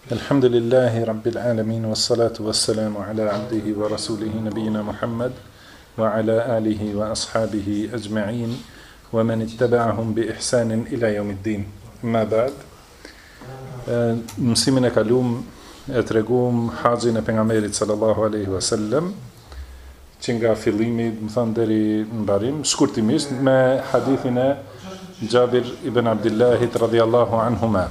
Alhamdulillahi Rabbil Alamin, wassalatu wassalamu ala abdihi wa rasulihi nabiyina Muhammad wa ala alihi wa ashabihi ajma'in wa man ittaba'ahum bi ihsanin ila yawmiddin. Ma ba'd. Mësimin e kalum e tregum haxhin e pejgamberit sallallahu alaihi wasallam, që nga fillimi, më thënë deri në mbarim, shkurtimisht me hadithin e Jabir ibn Abdillahit radhiyallahu anhuma.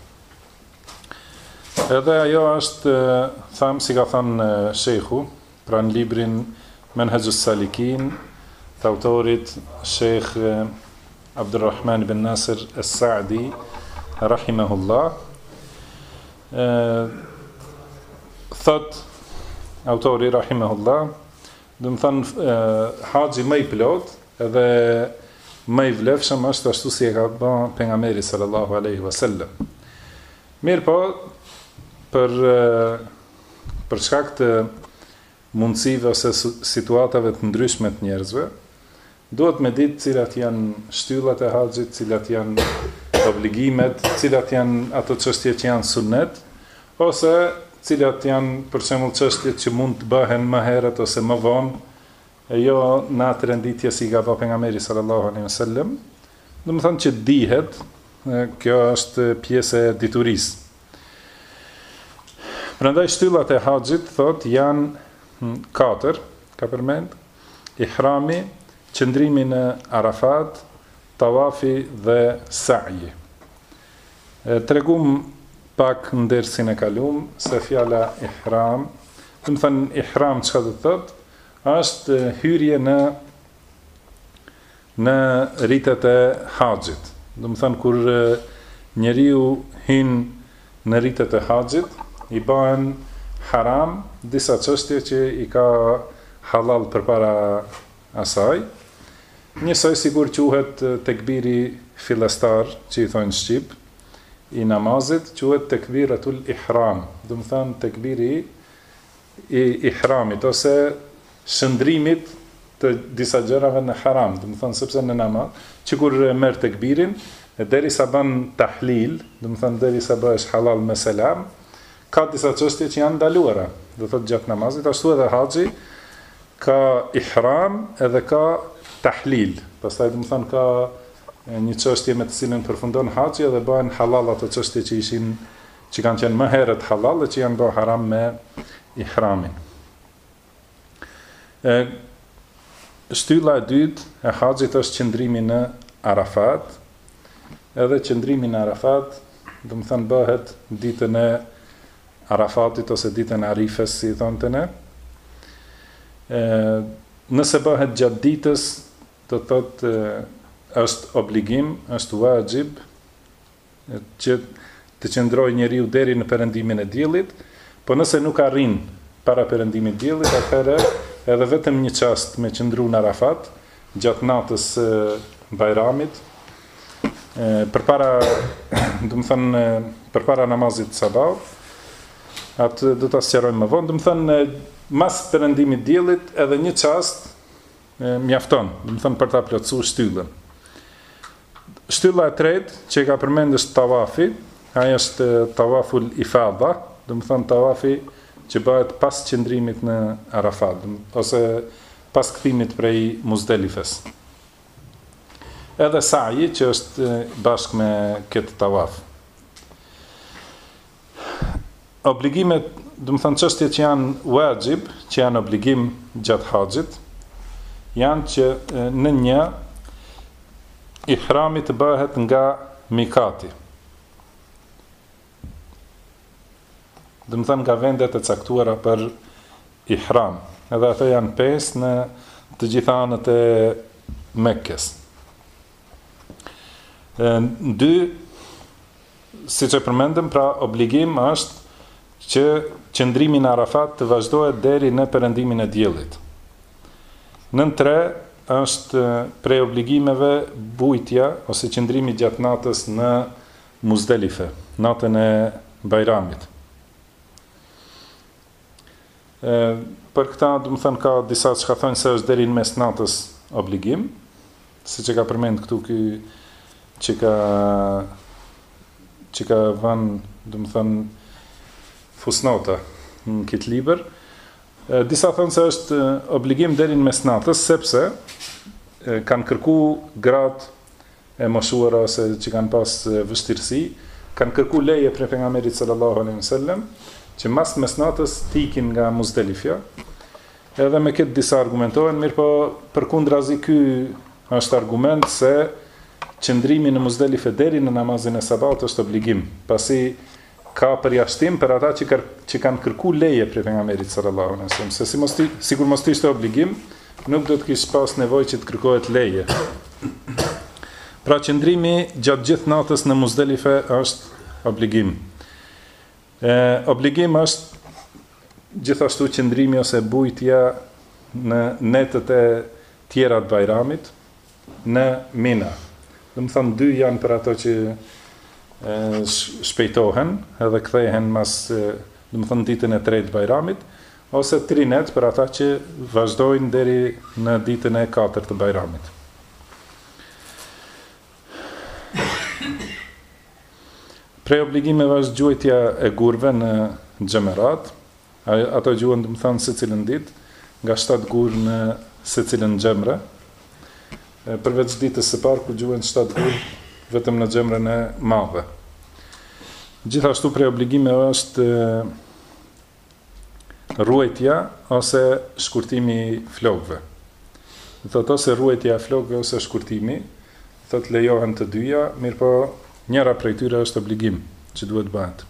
Edhe ajo është, tham, si ka thënë shejhu, pra në librin Menhajus Salikin, të autorit Sheikh Abdurrahman ibn Nasir as-Sa'di, rahimahullah, thot autori rahimahullah, dhe më thënë haxhi më i plot edhe më i vlefshëm është ashtu si e ka bën pejgamberi sallallahu alaihi wasallam. Mirë po, për shkak të mundësive ose situatave të ndryshme të njerëzve, duhet me ditë cilat janë shtyllat e haxhit, cilat janë obligimet, cilat janë ato çështje që janë sunnet, ose cilat janë për shembull çështjet që mund të bëhen më herët ose më vonë, e jo në atë renditje si ka bërë pejgamberi sallallahu alaihi wasallam. Do të thonë që dihet, kjo është pjesë e diturisë. Prandaj shtyllat e haxhit thot janë 4, ka përmend: ihrami, qëndrimi në Arafat, tawafi dhe sa'i. Tregum pak në dersin e kalum se fjala ihram, do të thënë ihram çka do të thotë, është hyrje në ritet e haxhit. Do të thënë kur njeriu hyn në ritet e haxhit, i bëhen haram disa çështje që i ka halal përpara asaj. Njësoj sigur quhet tekbiri fillestar, që i thonë shqip, i namazit, quhet tekbiratul ihram. Do të thënë tekbiri i ihramit ose shëndrimit të disa gjërave në haram. Do të thënë sepse në namaz, që kur merr tekbirin, derisa bën tahlil, do të thënë derisa bëhesh halal me selam, ka disa çështje që janë ndaluara, do thotë gjatë namazit, ashtu edhe haxhi ka ihram edhe ka tahlil. Pastaj do të thonë ka një çështje me të cilën përfundon haxhi edhe bëhen halal ato çështje që kanë qenë më herët halal dhe që janë bërë haram me ihramin. Shtylla e dytë e haxhit është qëndrimi në Arafat. Edhe qëndrimi në Arafat, do të thonë bëhet ditën e Arafatit ose ditën e Arifes, si thonte ne. Nëse bëhet gjatë ditës, do të thotë është obligim, është wajib që të qëndrojë njeriu deri në perëndimin e diellit, po nëse nuk arrin para perëndimit të diellit, atëherë edhe vetëm një çast me qëndru në Arafat gjatë natës Bajramit, përpara, do të thënë përpara namazit sabah, atë do ta sqarojmë më vonë. Do të thënë mas perëndimit të diellit edhe një çast mjafton, do të thënë për ta plotësuar shtyllën. Shtylla e tretë që ka përmendur është tawafi, ai është tawaful ifada, do të thënë tawafi që bëhet pas qëndrimit në Arafat ose pas kthimit prej Muzdelifes. Edhe sa'i që është bashkë me këtë tawaf. Obligimet, do të thënë çështjet që janë wajib, që janë obligim gjatë haxhit, janë që në një ihrami të bëhet nga mikati. Do të thënë nga vendet e caktuara për ihram. Edhe ato janë 5 në të gjitha anët e Mekkes. 2, siç e përmendëm, pra obligim është që qëndrimi në Arafat të vazhdohet deri në perëndimin e diellit. Në 3 është prej obligimeve bujtja ose qëndrimi gjatë natës në Muzdelife, natën e Bajramit. Për këta, do të thënë, ka disa që ka thonë se është deri në mes natës obligim, siç e ka përmend këtu ky që ka vënë, do të thënë, fusnota në këtë libër. Disa thonë se është obligim deri në mesnatës, sepse kanë kërku gratë e moshuara ose që kanë pas vështirësi, kanë kërku leje për pejgamberit sallallahu alaihi wasallam që mas mesnatës tikin nga Muzdalifja. Edhe me këtë disa argumentohen, mirë po përkundrazi ky është argument se qëndrimi në Muzdalife deri në namazin e sabat është obligim, pasi ka përjashtim për ata që kanë kërku leje për pejgamberit sallallahu alaihi wasallam, se sikur mos ishte obligim, nuk do të kishte pas nevojë që të kërkohet leje. Pra qëndrimi gjatë gjithë natës në Muzdalife është obligim. Obligim është gjithashtu qëndrimi ose bujtja në netët e tjera të Bajramit në Mina. Do të thonë 2 janë për ato që shpejtohen edhe kthehen mas, do të thonë ditën e 3 të Bajramit, ose 3 net për ata që vazhdojnë deri në ditën e 4 të Bajramit. Prej obligimeve është gjuajtja e gurve në xhamerat. Ato gjuhen, do të thonë, secilën ditë, nga 7 gur në secilën xhamre. Përveç ditës së parë ku gjuhen 7 gur vetëm në xhamrën e madhe. Gjithashtu prej obligimeve është ruajtja ose shkurtimi i flokëve. Thotë ose ruajtja e flokëve ose shkurtimi, thotë lejohen të dyja, mirë po njëra prej tyre është obligim që duhet bëhet.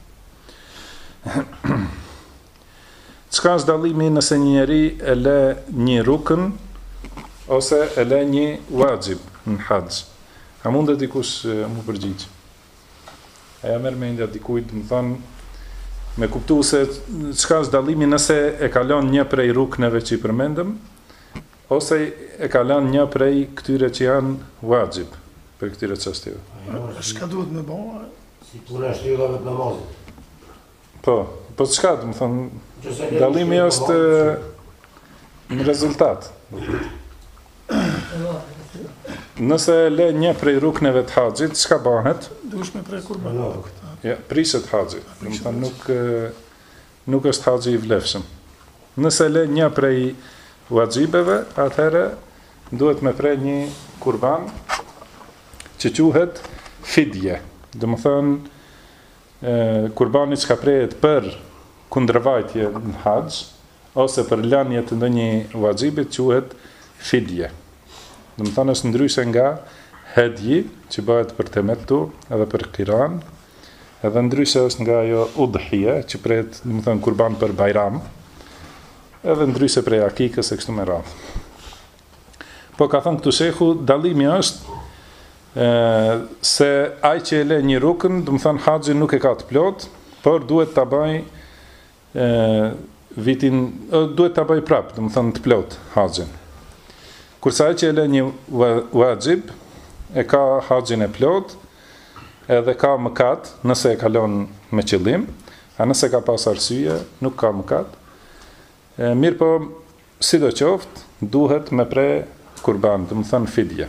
Çka është dallimi nëse një njeri e le një rukn ose e le një wajib në haxh? A mundet dikush mu përgjigj? A ja merr mendja dikujt, më thonë, me kuptu se çka është dallimi nëse e kalon një prej rukneve që i përmendëm, ose e kalon një prej këtyre që janë wajib për këtyre çështjeve. Çka duhet me bëj? Si puna e shtyllave të namazit. Po çka, do të thonë, dallimi është në rezultat. Nëse le një prej rukneve të haxhit, çka bëhet? Duhesh me prej kurban. Ja, prishet haxhi. Do të thonë nuk është haxhi i vlefshëm. Nëse le një prej wajibeve, atëherë duhet me prej një kurban që quhet fidje. Do të thonë kurbani që ka prejet për kundërvajtje në haxh ose për lënje të ndonjë wajibit quhet fidje. Do të thonë është ndryshe nga hedji që bëhet për temetu edhe për qiran, edhe ndryshe është nga ajo udhije që prejet, do të thonë kurban për Bajram, edhe ndryshe prej akikës e kështu me radhë. Po ka thënë këtu shehu, dallimi është se ai që e le një rukn, do të thonë haxhi nuk e ka të plot, por duhet ta bëj duhet ta bëj prap, do të thonë të plot haxhin. Kurse ai që e le një wajib, e ka haxhin e plot, edhe ka mëkat nëse e kalon me qëllim, a nëse ka pas arsye, nuk ka mëkat. Mirë po, sidoqoftë, duhet me pre kurban, do të thonë fidje.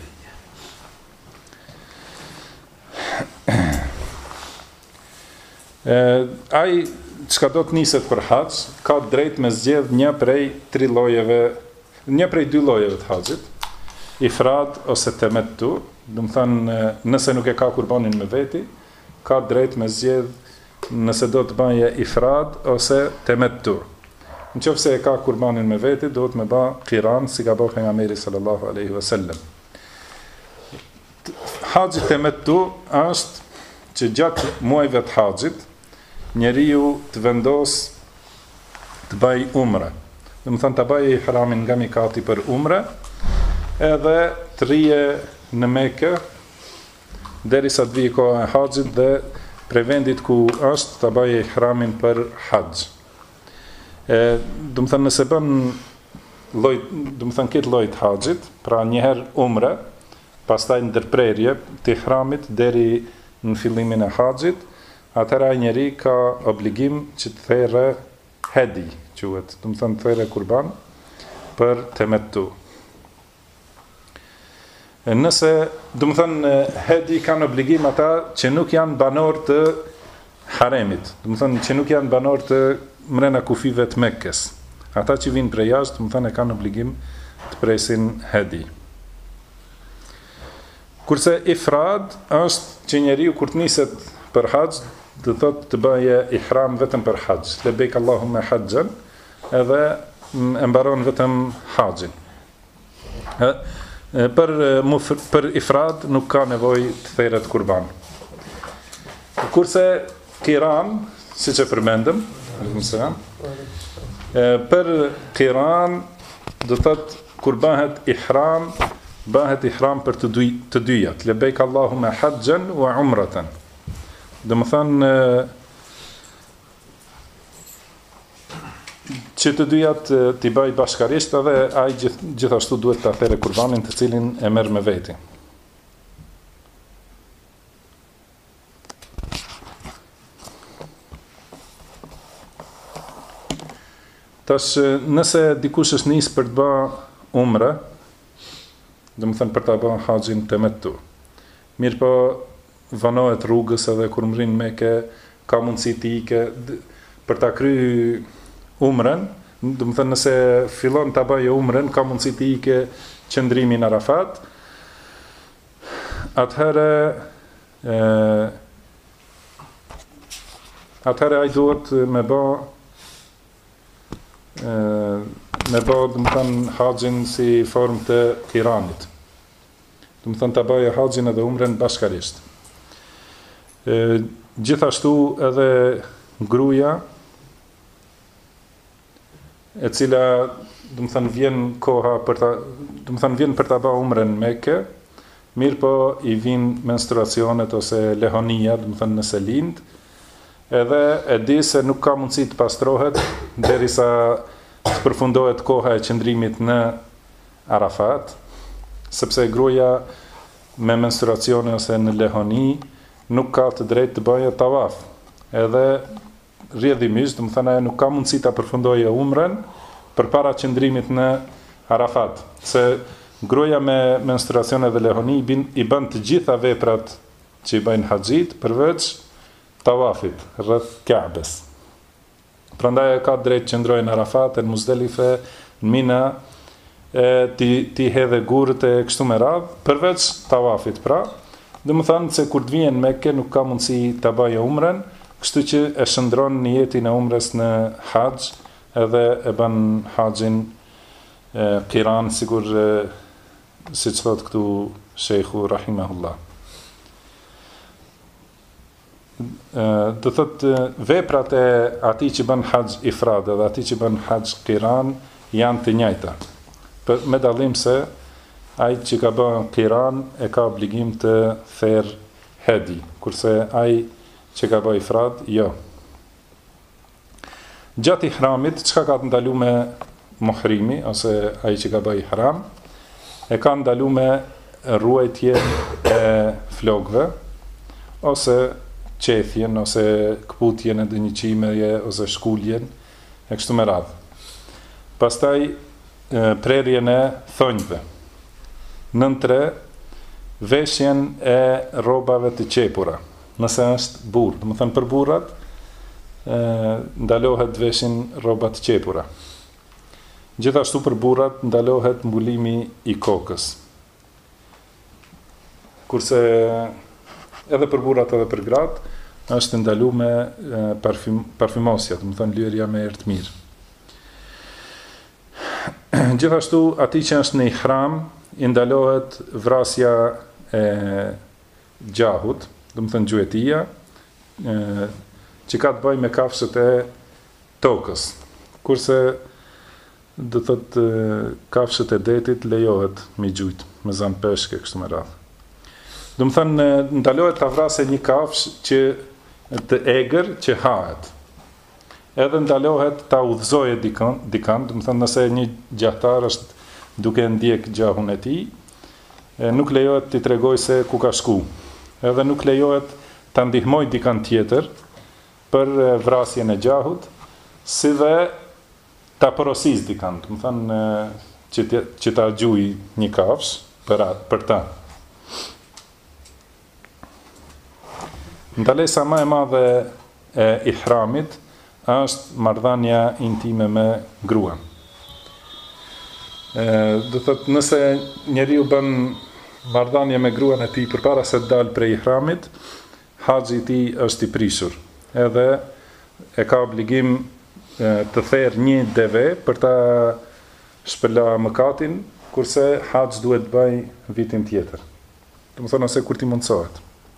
Ai çka do të niset për haxh, ka drejt me zgjedh një prej 3 llojeve, një prej 2 llojeve të haxhit, ifrad ose temettu, do të thonë nëse nuk e ka kurbanin me veti, ka drejt me zgjedh nëse do të bëje ifrad ose temettu. Nëse e ka kurbanin me veti, do të më bë qiran si ka bërë pejgamberi sallallahu alaihi wasallam. Haxhi temettu është që gjatë muajve të haxhit njeriu të vendos të bëj umre. Do të thonë të bëj ihramin nga mikati për umre, edhe të rije në Mekë derisa të vijë koha e haxhit dhe prej vendit ku është të bëj ihramin për haxh. Do të thonë nëse bën lloj, do të thonë këtë lloj të haxhit, pra një herë umre, pastaj ndërprerje të ihramit deri në fillimin e haxhit, atëra njeri ka obligim që të thërë hedi, quhet, do të thonë të thërë kurban për temettu. Nëse, do të thonë hedi kanë obligim ata që nuk janë banor të haremit, do të thënë që nuk janë banor të mrena kufive të Mekkes. Ata që vinë prej jashtë, do të thënë e kanë obligim të presin hedi. Kurse ifrad është që njeriu kur të niset për haxh, do thotë të bëje ihram vetëm për haxh. Lebejk Allahumma hajjan, edhe e mbaron vetëm haxhin. Për ifrad nuk ka nevojë të theret kurban. Kurse qiran, siç e përmendëm, për qiran do thotë kur bëhet ihram për të dyjat. Lebejk Allahumma hajjan wa umratan. Dhe më thënë që të dyjat t'i bëj bashkarisht edhe ai gjithashtu duhet të athere kurbanin të cilin e merr me veti. Tash nëse dikush është nis për të bë umre, dhe më thënë për të bë haxhin tamattu. Mirë po vanohet rrugës edhe kur mrin Mekë ka mundësi të ike për ta kryer umren, do të thënë nëse fillon ta bëjë umren ka mundësi të ike qëndrimin në Arafat. Atëherë ai duhet me bë do të thënë haxhin si formë të qiranit. Do të thënë ta bëjë haxhin edhe umren bashkarisht. Gjithashtu edhe gruaja e cila do të thënë vjen koha për ta do të thënë vjen për ta bërë umren në Mekë, mirë po i vin menstruacionet ose lehonia, do të thënë nëse lind, edhe e di se nuk ka mundësi të pastrohet derisa të përfundohet koha e qëndrimit në Arafat, sepse gruaja me menstruacione ose në lehoni nuk ka të drejtë të bëjë tawaf. Edhe rrjedhimisht, do të thënë ajo nuk ka mundësi ta përfundojë umren përpara qëndrimit në Arafat. Se gruaja me menstruacione dhe lehoni i bën të gjitha veprat që i bëjnë haxhit përveç tawafit rreth Ka'bes. Prandaj ka drejtë të qëndrojë në Arafat, në Muzdelife, në Mina, ti hedhe gurët e kështu me radhë, përveç tawafit pra. Dhe më thënë se kur të vijen Mekë nuk ka mundësi të bëjë umren, kështu që e shëndron niyetin e umres në haxh edhe e bën haxhin qiran, sikur siç thot këtu Sheikhu rahimahullah. Do thot veprat e atij që bën haxh ifrad dhe atij që bën haxh qiran janë të njëjta. Me dallim se ai që ka bën qiran e ka obligim të therr hedi, kurse ai që ka bën ifrad jo. Gjatë ihramit, çka ka të ndaluar me muhrimi ose ai që ka bën ihram, e ka ndaluar me ruajtjen e flokëve ose qethjen ose kputjen e dënjëqimeje ose shkuljen e kështu me radhë. Pastaj prerjen e thonjve. Nën 3, veshjen e rrobave të qepura, nëse është burr, do të thënë për burrat ndalohet veshin rroba të qepura. Gjithashtu për burrat ndalohet mbulimi i kokës. Kurse edhe për burrat edhe për gratë është ndaluar me parfymosja, do të thënë lyerja me erë të mirë. Gjithashtu atij që është në ihram i ndalohet vrasja e gjahut, do të thënë gjuetia, që ka të bëjë me kafshët e tokës. Kurse do thotë kafshët e detit lejohet me gjujt, me zan peshke kështu me radhë. Do të thënë ndalohet ta vrasë një kafsh që të egër që hahet. Edhe ndalohet ta udhëzojë dikant, do të thënë nëse një gjahtar është duke ndjek gjahun e tij, nuk lejohet t'i tregoj se ku ka shku. Edhe nuk lejohet ta ndihmoj dikant tjetër për vrasjen e gjahut, si dhe ta porosis dikant, do të thënë që ta gjuj një kafsh për ta. Ndalesa më e madhe e ihramit është marrëdhënia intime me gruan. Do thot nëse njeriu bën marrëdhënie me gruan e tij përpara se të dalë prej ihramit, haxhi i tij është i prishur. Edhe e ka obligim të therrë një deve për ta shpëla mëkatin, kurse haxh duhet të bëj vitin tjetër. Domethënë ose kur ti mundsohet.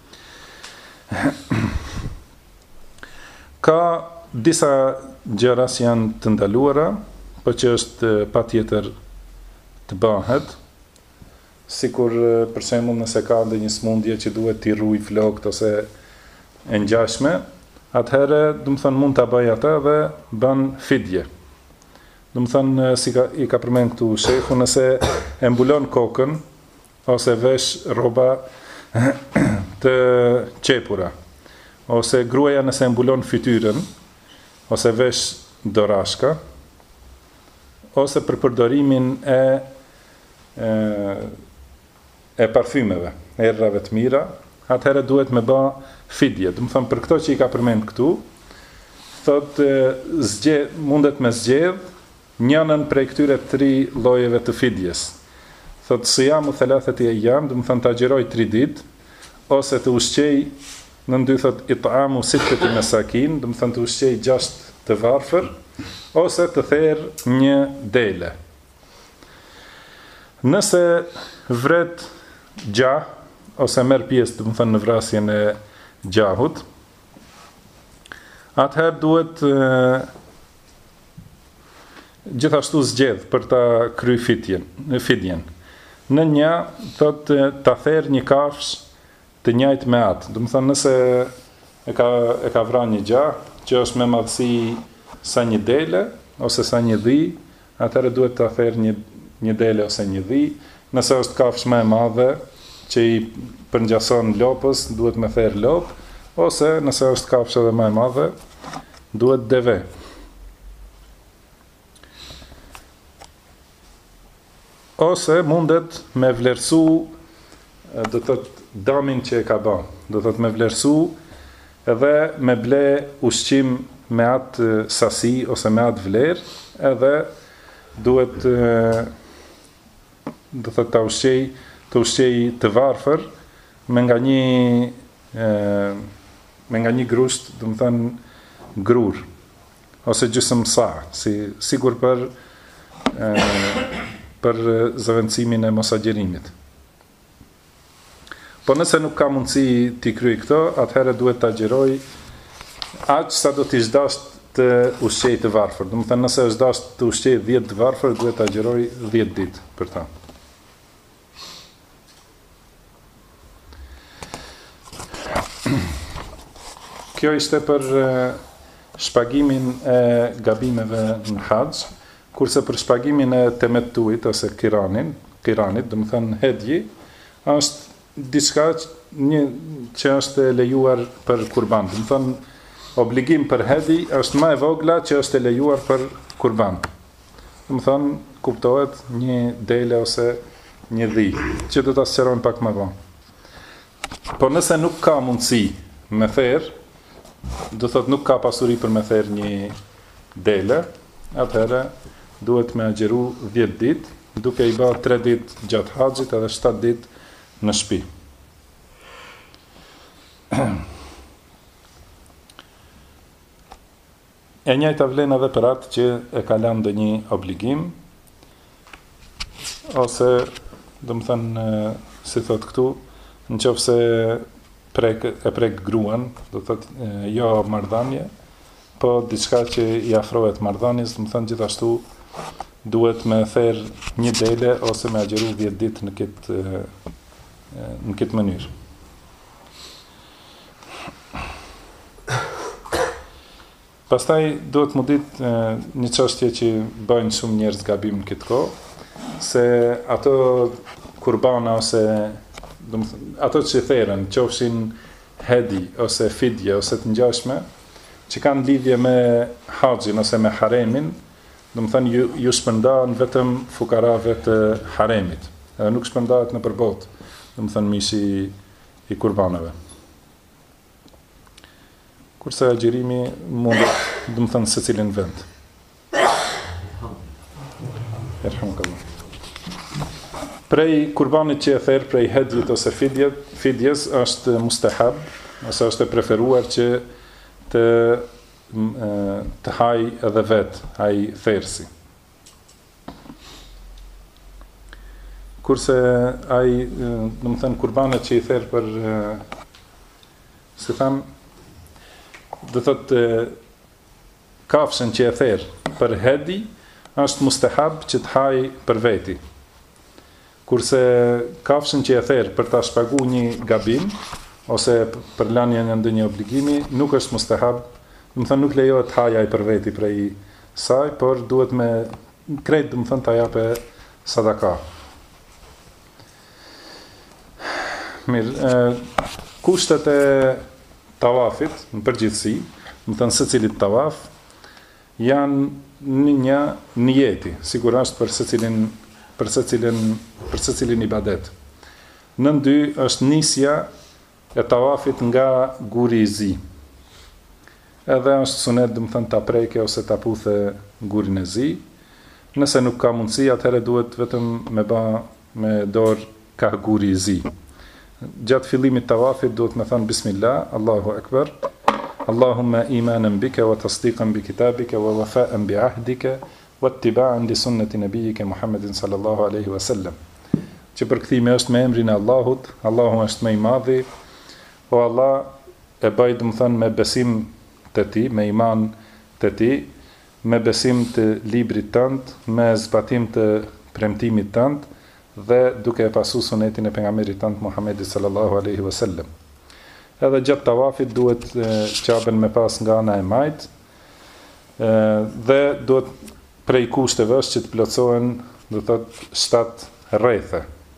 Ka disa gjëra që janë të ndaluara, por që është patjetër të bëhet, sikur për shembull nëse ka ndonjë smundje që duhet t'i rruaj flokët ose e ngjashme, atëherë, domethënë mund ta bëj atë dhe bën fidje. Domethënë i ka përmend këtu shehu, nëse e mbulon kokën ose vesh rroba të qepura, ose gruaja nëse mbulon fytyrën, ose vesh dorashka, ose për përdorimin e parfymeve, errave të mira, atëherë duhet me bë fidje. Do të them për këto që i ka përmend këtu, thotë mundet me zgjedh njënën prej këtyre 3 llojeve të fidjes. Thotë siyamu thalathati ayyam, do të them ta xhiroj 3 ditë, ose të ushqej në dy thotë it'amu sittati masakin, do të them të ushqej 6 të varfër, ose të therë një dele. Nëse vret gjah, ose merr pjesë, do të them në vrasjen e gjahut, atëherë duhet gjithashtu zgjedh për ta kry fidjen. Në një, thotë ta therë një kafshë të njëjtë me atë. Do të thënë nëse e ka vrarë një gjah që është me madhësi sa një dele ose sa një dhi, atëherë duhet ta therë një dele ose një dhi. Nëse është kafshë më e madhe që i përngjason lopës, duhet me therë lop, ose nëse është kafshë edhe më e madhe, duhet deve. Ose mundet me vlerësu, do të thotë damin që e ka bën, do të thotë me vlerësu edhe me ble ushqim me atë sasi ose me atë vlerë, edhe duhet do të thotë të ushqej të varfër me nga një grusht, do të thënë grur ose gjysmë sa, sigur për zëvendësimin e mosagjerimit. Po nëse nuk ka mundësi t'i kryej këto, atëherë duhet t'a gjeroj aq sa do t'i zhdash të ushqej të varfër. Do të thënë nëse është dash të ushqej 10 të varfër, duhet t'a gjeroj 10 ditë për ta. Kjo ishte për shpagimin e gabimeve në haxh. Kurse për shpagimin e temetuit ose kiranit, do të thënë hedji, është diçka që është lejuar për kurban. Do të thënë obligim për hedji është më e vogla që është lejuar për kurban. Do të thënë kuptohet një dele ose një dhi, që do ta sqarojmë pak më vonë. Po nëse nuk ka mundësi me therr, do thotë nuk ka pasuri për me therr një dele, atëherë duhet me agjeru 10 ditë, duke i bërë 3 ditë gjatë haxhit edhe 7 ditë në shtëpi. E njëjta vlen edhe për atë që e ka lënë ndonjë obligim, ose do të thënë si thot këtu, nëse e prek gruan, do të thotë jo marrëdhënie, po diçka që i afrohet marrëdhënies, do të thënë gjithashtu duhet me therr një dele ose me agjeru 10 ditë në këtë mënyrë. Pastaj duhet më ditë një çështje që bëjnë shumë njerëz gabim në këtë kohë, se ato kurbana ose ato që therren, qofshin hedi ose fidje ose të ngjashme, që kanë lidhje me haxhin ose me haremin, do të thënë ju shpërndahen vetëm fukarave të haremit, edhe nuk shpërndahet në përbot, do të thënë mishi i kurbanave. kurse agjërimi mundet, do të thënë se cilin vend. Erhamkallah. Prej kurbanit që e therr prej hedjit ose fidjes është mustahab, ose është e preferuar që të haj edhe vet, haj thersi. Kurse ai, do të thënë kurbanet që i therr për si tham, do thotë kafshën që e therr për hedi është mustahab që të haj për veti. Kurse kafshën që e therr për ta shpaguar një gabim ose për lënien e ndonjë obligimi nuk është mustahab, do të thënë nuk lejohet të hajë ai për veti prej saj, por duhet me krejt, do të thënë ta japë sadaka. Mirë, kushtet e tawafit në përgjithësi, do të thënë secilit tawaf janë një niyeti, sigurisht për secilin ibadet. Nën dy është nisja e tawafit nga guri i zi. Edhe është sunet, do të thënë, ta preke ose ta puthe gurin e zi. Nëse nuk ka mundësi, atëherë duhet vetëm me dorë ka guri i zi. Gjatë fillimit tawafit duhet me thënë bismillah, Allahu Akbar, Allahumma imanan bika wa tasdiqan bi kitabika wa wafa'an bi ahdika wa ittiba'an li sunnati nabiyyika Muhammedin sallallahu alaihi wasallam. Që përkthimi është me emrin e Allahut, Allahu është më i madhi, o Allah e bëj, do të thënë, me besim të ti, me iman të ti, me besim të librit tënd, me zbatim të premtimit tënd dhe duke e pasu sunetin e pejgamberit tënd Muhammedit sallallahu alaihi wasallam. Edhe gjatë tawafit duhet qaben me pas nga ana e majt, dhe duhet prej kushteve është që të plotësohen, do të thotë, 7 rrethe.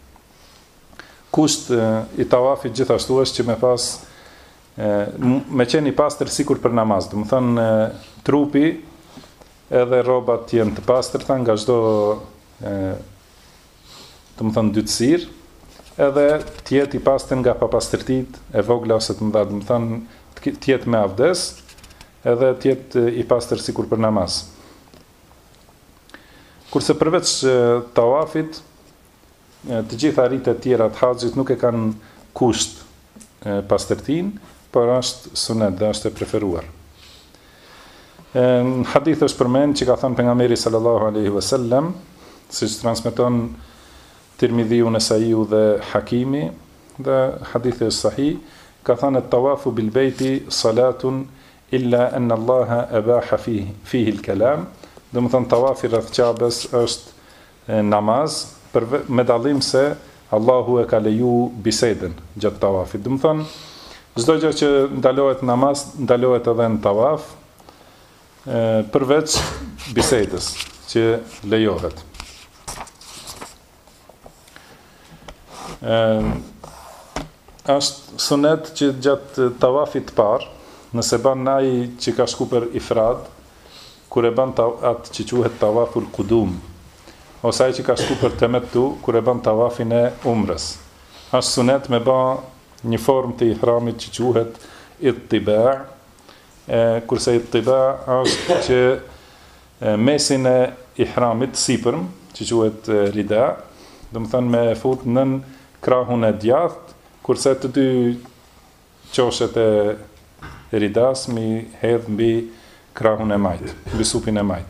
Kusht i tawafit gjithashtu është që me pas me qenë i pastër sikur për namaz, do të thënë trupi edhe rrobat jenë të pastërta nga çdo do të thënë dytësir, edhe të jetë i pastër nga papastërtit e vogla ose të mëdha, do të thënë të jetë me avdes, edhe të jetë i pastër sikur për namaz. Kurse përveç tawafit, të gjitha rritet tjera të haxhit nuk e kanë kusht pastërtin, por është sunet dhe është e preferuar. Në hadith është përmend që ka thënë pejgamberi sallallahu alaihi wasallam, siç transmeton Tirmidhiu, Nesaiu dhe Hakimi, dhe hadithi është sahih, ka thënë at-tawafu bil beyti salatun illa anna Allaha abaha fihi al-kalam. Do të thënë tawafi rreth Ka'bes është namaz, me dallim se Allahu e ka leju bisedën gjatë tawafit. Do të thënë çdo gjë që ndalohet namaz, ndalohet edhe në tawaf, përveç bisedës që lejohet. Është sunet që gjatë tawafit parë, nëse ban ai që ka shku për ifrad, kur e ban atë që quhet tawaful qudum, ose ai që ka shku për temettu, kur e ban tawafin e umrës. Është sunet me ba një formë të ihramit që quhet ittiba', kurse ittiba' është që mesin e ihramit sipërm, që quhet rida, do të thënë me fut nën krahun e djathtë, kurse të dy qoshet e ridas mi hedh mbi krahun e majt, mbi supin e majt.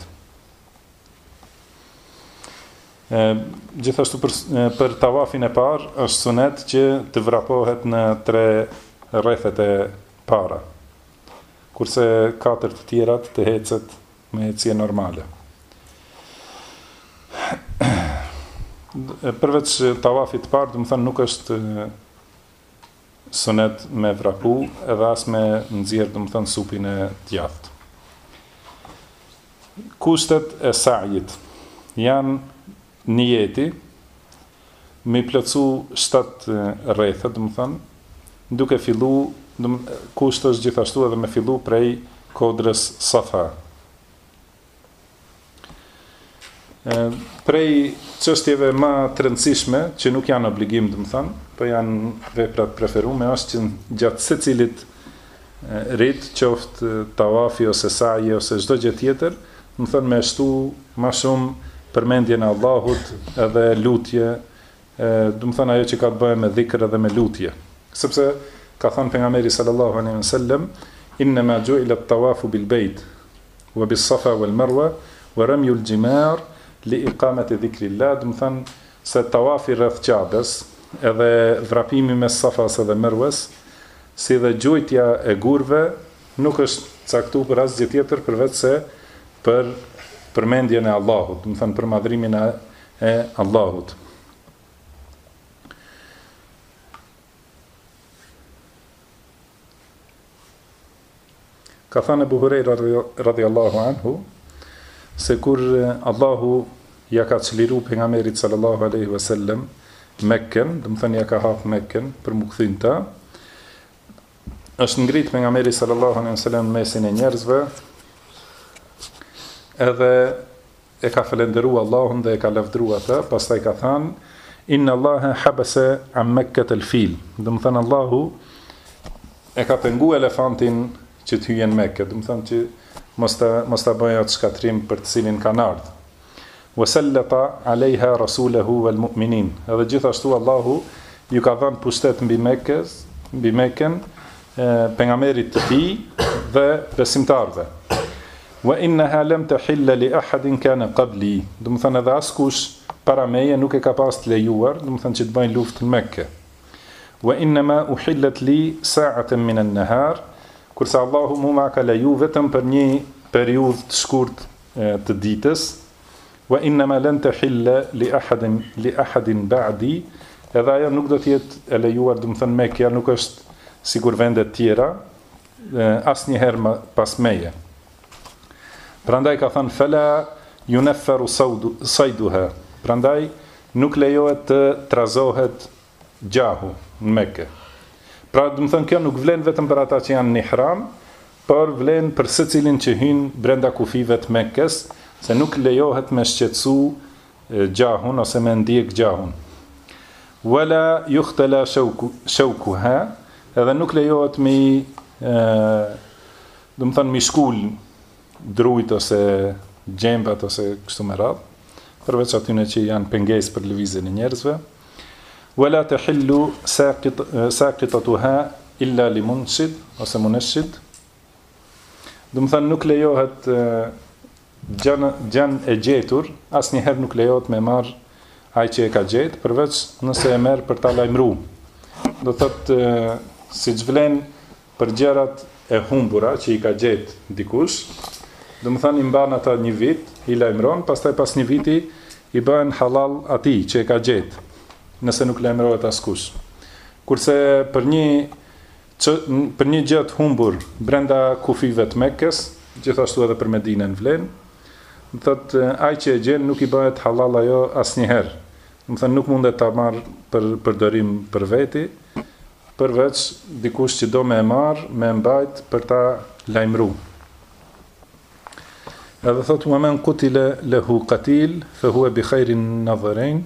Gjithashtu për tawafin e parë është sunet që të vrapohet në 3 rrethet e para, kurse 4 të tjerat të hecet me ecje normale. Përveç tawafit parë, do të thënë nuk është sunet me vrapu, edhe as me nxjerr, do të thënë, supin e djathtë. Kushtet e sa'jit janë niyeti, me plotsu 7 rrethe, do të thënë, duke fillu, kushtet është gjithashtu edhe me fillu prej kodrës Safa. Prej çështjeve më të rëndësishme, që nuk janë obligim, do të thënë, po janë veprat preferume, është që gjatë secilit rit, qoftë tawafi ose sa'i ose çdo gjë tjetër, do të thonë me shtu më shumë përmendjen e Allahut edhe lutje, do të thonë ajo që ka të bëjë me dhikr edhe me lutje. Sepse ka thënë pejgamberi sallallahu alaihi wasallam, inna ma ju'ila at-tawafu bil bayt wa bis safa wal marwa wa ramyu al-jimar li iqamati dhikrillah, do të thonë se tawafi rreth Ka'bes edhe vrapimi mes Safas edhe Merwes, si dhe gjujtja e gurve, nuk është caktuar për asgjë tjetër përveç se për përmendjen e Allahut, do të thënë për madhrimin e Allahut. Ka thënë Abu Hurajra radhiyallahu anhu se kur Allahu ja ka çliru pejgamberit sallallahu alaihi wasallam Mekken, do të thënë ja ka hap Mekken për mu kthin ta, është ngrit pejgamberi sallallahu alaihi wasallam në mesin e njerëzve, edhe e ka falendëruar Allahun dhe e ka lavdëruar atë, pastaj ka thënë inna Allaha habasa an Mekkat al-fil, do të thënë Allahu e ka penguar elefantin që të hyjë në Mekë, do të thënë që mos ta bëjë atë shkatrim për të cilin kanë ardhur. Wasallata alaiha rasulahu wal mu'minin. Edhe gjithashtu Allahu ju ka dhënë pushtet mbi Mekën, pejgamberit të tij dhe besimtarëve. Wa innaha lam tahilla li ahadin kana qabli. Do të thënë edhe askush para meje nuk e ka pas të lejuar, do të thënë që të bëjnë luftë në Mekë. Wa inma uhillat li sa'atan min an-nahar, kurse Allahu mua ka leju vetëm për një periudhë të shkurtë të ditës. Wa inma lan tahilla li ahadin ba'di, edhe ajo nuk do të jetë e lejuar, do të thënë Mekja nuk është sikur vendet tjera, asnjëherë pas meje. Prandaj ka thënë fala yunaffaru sayduha, prandaj nuk lejohet të trazohet gjahu në Mekë. Pra do të thënë kjo nuk vlen vetëm për ata që janë në ihram, por vlen për secilin që hyn brenda kufive të Mekës, se nuk lejohet me shqetësu gjahun ose me ndjek gjahun. Wala yuhtala shawkuha, edhe nuk lejohet me do të thënë mi shkul drujt ose gjembat ose kështu me radhë, përveç atyne që janë pengesë për lëvizjen e njerëzve. Wala tahillu saqitatuha illa li munshid ose munashid. Do të thënë nuk lejohet gjan e gjetur, asnjëherë nuk lejohet me marr ai që e ka gjetë, përveç nëse e merr për ta lajmëruar. Do thotë siç vlen për gjërat e humbura që i ka gjetë dikush, do të thënë i mban ata një vit, i lajmëron, pastaj pas një viti i bëhen halal atij që e ka gjetë, nëse nuk lajmërohet askush. Kurse për një gjë të humbur brenda kufive të Mekkës, gjithashtu edhe për Medinën vlen, do thotë ai që e gjen nuk i bëhet halal ajo asnjëherë. Do të thënë nuk mundet ta marr për përdorim për veti, përveç dikush që do me e marr, me mbajt për ta lajmëruar. Edhe thotë wa man qutila lahu qatil fa huwa bi khairin nadharain.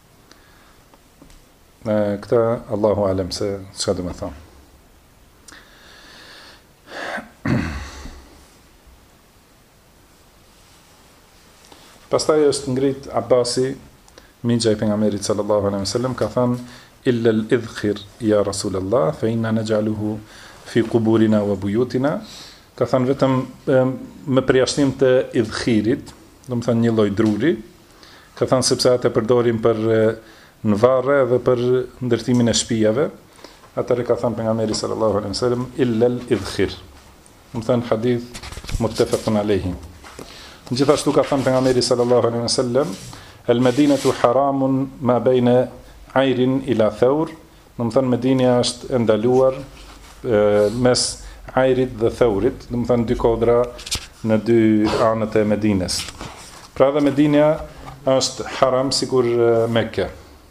Këta Allahu alem se çka do të thonë. Pastaj është ngrit Abasi, mingja i pejgamberit sallallahu alaihi wasallam, ka thënë illa al-idhkhir ya Rasulullah fa inna naj'aluhu fi quburina wa buyutina. Ka thënë vetëm me përjashtim të idhkhirit, do të thënë një lloj druri. Ka thënë sepse atë përdorim për në varre dhe për ndërtimin e shtëpive. Atëherë ka thënë pejgamberi sallallahu alaihi wasallam illa al-idhkhir. Do të thënë hadith muttafaqun alayhi. Gjithashtu ka thënë pejgamberi sallallahu alaihi wasallam al-Madinatu haramun ma baina ajrin ila thawr, do të thënë Medinja është ndaluar mes ajrit dhe thawrit, do të thënë dy kodra në dy anët e Medinës. Pra dhe Medinja është haram sikur Mekka.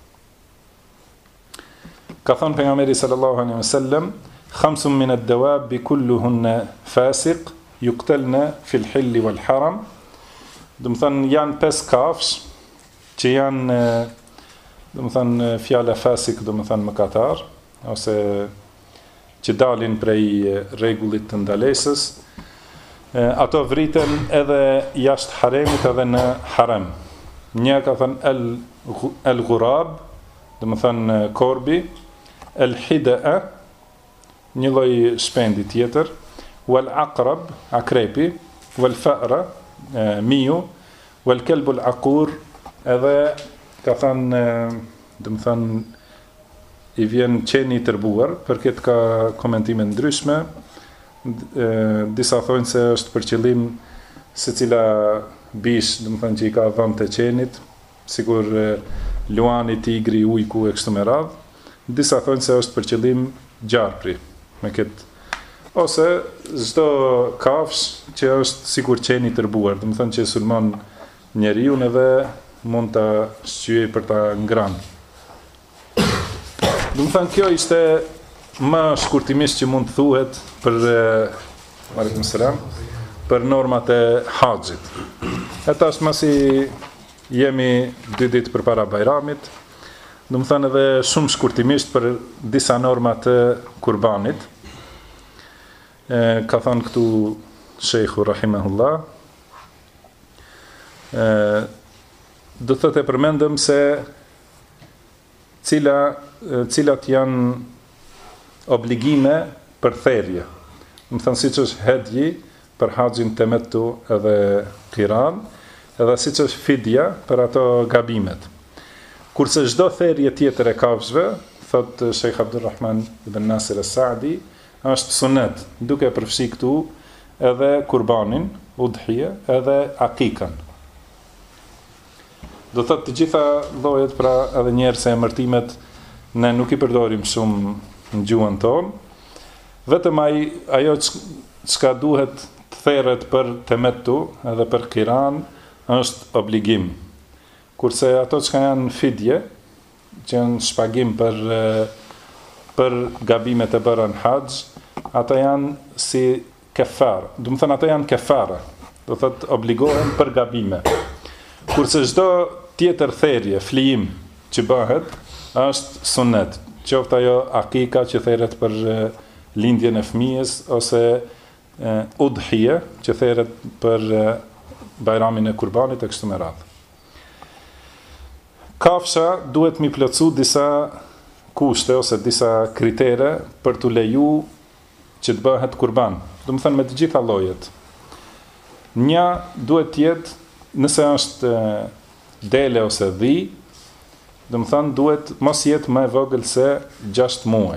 Ka thënë pejgamberi sallallahu alaihi wasallam khamsun min ad-dawab kulluhunna fasiq yuqtalna fil hill wal haram. Do të thënë janë 5 kafsh që janë do të thënë fjala fasik do të thënë mëkatar ose që dalin prej rregullit të ndalesës, ato vriten edhe jashtë haremit edhe në harem. Një ka thënë el-ghurab, dhe më thënë korbi, el-hida'a, një lloj shpendi tjetër, wal-aqrab, akrepi, wal-fa'ra, miu, wal-kelbu al-aqur, edhe ka thënë, dhe më thënë, i vjen qeni i tërbuar, për këtë ka komentime ndryshme, disa thonë se është për qëllim se cila bish, dhe më thënë që i ka dhënë të qenit, sikur luani, tigri, ujku e kështu me radhë, disa thonë se është për qëllim gjarpri, me këtë, ose çdo kafsh që është sikur qeni i tërbuar, dhe më thënë që sulmon njeriu edhe mund ta shqyej për ta ngranë. Do më thënë, kjo ishte më shkurtimisht që mund të thuhet për normat e haxhit. E tash masi jemi 2 ditë përpara Bajramit, do më thënë edhe shumë shkurtimisht për disa norma të kurbanit. Ka thënë këtu Sheikhu rahimahullah, do të të përmendëm se cilat janë obligime për therje. Më thënë siç është hedji për haxhin temettu edhe qiran, edhe siç është fidja për ato gabimet. Kurse çdo therje tjetër e kafshëve, thot Sheikh Abdulrahman ibn Nasir as-Saadi, është sunet, duke përfshi këtu edhe kurbanin, udhije, edhe akikan. Do thot të gjitha llojet, pra edhe njerë se emërtimet ne nuk i përdorim shumë në gjuhën tonë, vetëm ajo çka duhet të therret për temettu edhe për qiran është obligim. Kurse ato çka janë fidje, që janë shpagim për gabimet e bëra në haxh, ata janë si kefar. Do të thënë ato janë kefara. Do thot obligohen për gabime. Kurse çdo tjetër therje, flijim që bëhet, është sunet. Qoftë ajo akika që therret për lindjen e fëmijës, ose udhije që therret për bajramin e kurbanit e kështu me radhë. Kafsha duhet mi plotësu disa kushte ose disa kritere për t'u leju që të bëhet kurban. Do të thënë me të gjitha llojet. Një duhet të jetë, nëse është dele ose dhi, do të thënë duhet mos jetë më e vogël se 6 muaj.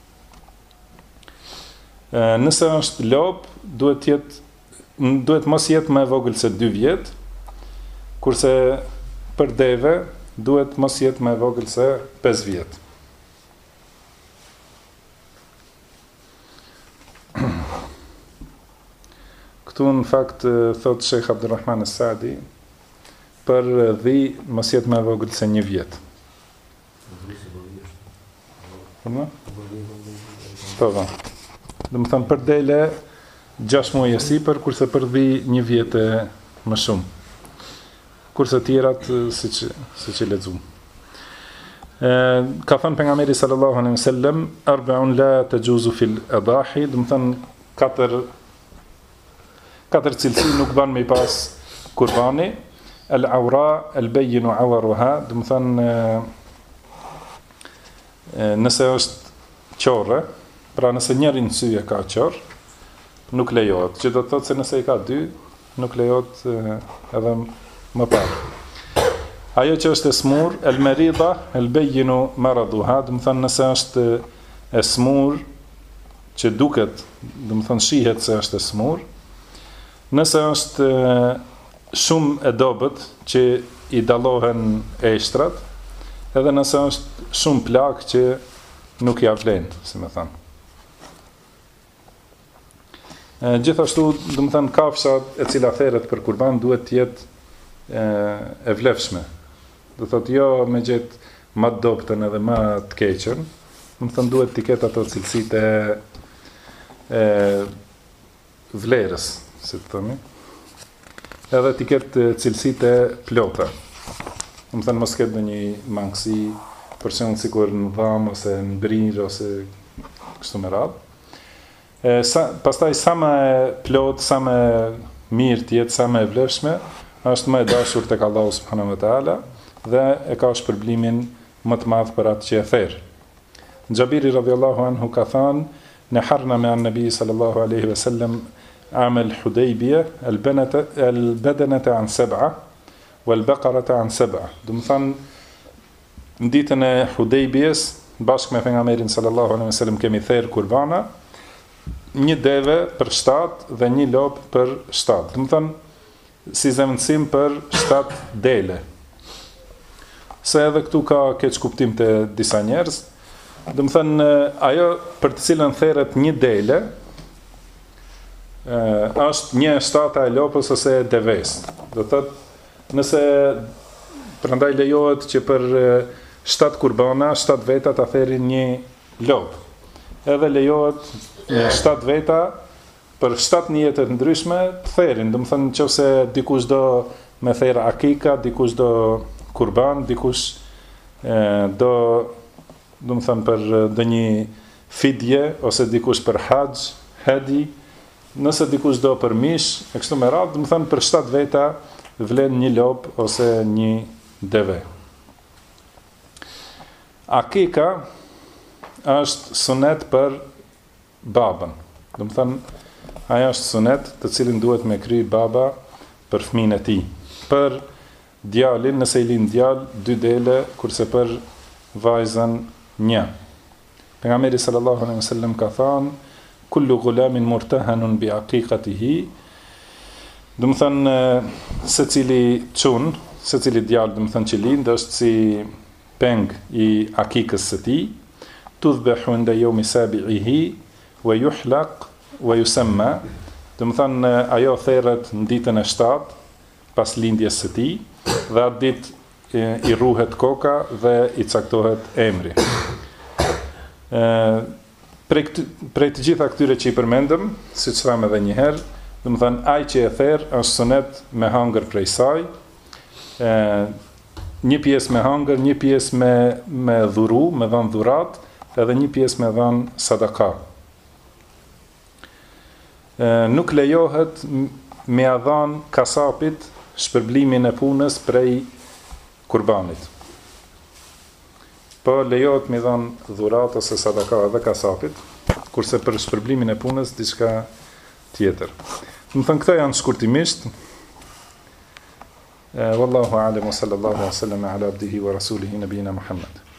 Nëse është lop, duhet mos jetë më e vogël se 2 vjet, kurse për deve duhet mos jetë më e vogël se 5 vjet. Këtu në fakt thot Sheikh Abdulrahman as-Saadi, për dhi mos jetë më e vogël se 1 vjet. Po. Do të thënë për dele 6 muaj e sipër, kurse për dhi 1 vjet e më shumë. Kurse tjerat siç e lexuam. Ka thënë pejgamberi sallallahu alaihi wasallam, arba'un la tajuzu fil adahi, do të thënë 4 cilësi nuk ban me pas kurbani. El-awra, el-bejjinu awaruha, dhe më thënë, nëse është qorë, pra nëse njërin syje ka qorë, nuk lejohet. Që do të thotë se nëse i ka 2, nuk lejohet edhe më parë. Ajo që është e smur, el-merida, el-bejjinu maraduha, dhe më thënë nëse është e smur, që duket, dhe më thënë shihet se është e smur, nëse është shumë e dobët që i dallohen eshtrat, edhe nëse është shumë plak që nuk ja vlen, si me thënë. Gjithashtu, do të thënë, kafsha e cila therret për kurban duhet të jetë e vlefshme. Do thotë jo me gjetë më të dobtën edhe më të keqen, do të thënë duhet të ketë ato cilësitë e vlerës, si të themi. Edhe t'i ketë cilësitë e plota. Do të thënë mos ketë ndonjë mangësi, për shembull sikur në dham ose në brinjë ose kështu me radhë. Pastaj sa më plot, sa më mirë tjetë, sa më e vlefshme, është më e dashur tek Allahu subhanahu wa taala dhe e ka shpërblimin më të madh për atë që e therr. Xhabiri radhiyallahu anhu ka thënë: "Naharna me an-nabi sallallahu alaihi wasallam amal Hudaybiyah al-badanata an 7 wal-baqarata an 7." Do të thënë në ditën e Hudaybiyes bashkë me pejgamberin sallallahu alaihi wasallam kemi therr kurbana, një deve për 7 dhe një lop për 7. Do të thënë si zemëndësim për 7 dele. Se edhe këtu ka keq kuptim të disa njerëz. Do të thënë ajo për të cilën therret një dele është 1/7 e lopës ose e deves. Do thotë nëse prandaj lejohet që për 7 kurbana, 7 veta ta therrin një lop. Edhe lejohet 7 veta për 7 niyete të ndryshme të therrin. Do të thënë nëse dikush do me therr akika, dikush do kurban, dikush do të thënë për ndonjë fidje ose dikush për haxh, hadi, nëse dikush do për mish, e kështu me radhë, do të thënë për 7 veta vlen një lop ose një deve. Akika është sunet për babën. Do të thënë ajo është sunet të cilin duhet me kry baba për fëmijën e tij. Për djalin, nëse i lind djalë, 2 dele, kurse për vajzën 1. Pejgamberi sallallahu alaihi wasallam ka thënë: "Kullu ghulamin murtahanun bi aqiqatihi." Do të thënë secili çun, secili djalë, do të thënë që lind është si peng i akikës së tij. Tudhbahu inda yawmi sabi'ihi wa yuhlaq wa yusamma. Do të thënë ajo therret në ditën e 7 pas lindjes së tij dhe atë ditë i rruhet koka dhe i caktohet emri. Prej të gjitha këtyre që i përmendëm, siç thamë edhe një herë, do të thënë ai që e therr është sunet me hangër prej saj, një pjesë me hangër, një pjesë me dhuru, me dhënë dhurat, edhe një pjesë me dhënë sadaka. Nuk lejohet me ia dhënë kasapit shpërblimin e punës prej kurbanit. Po lejohet me dhënë dhurat ose sadaka edhe kasapit, kurse për shpërblimin e punës diçka tjetër. Do të thënë këto janë shkurtimisht. Wallahu a'lam wa sallallahu alaihi wa sallam ala abdihi wa rasulihi nabiyina Muhammad.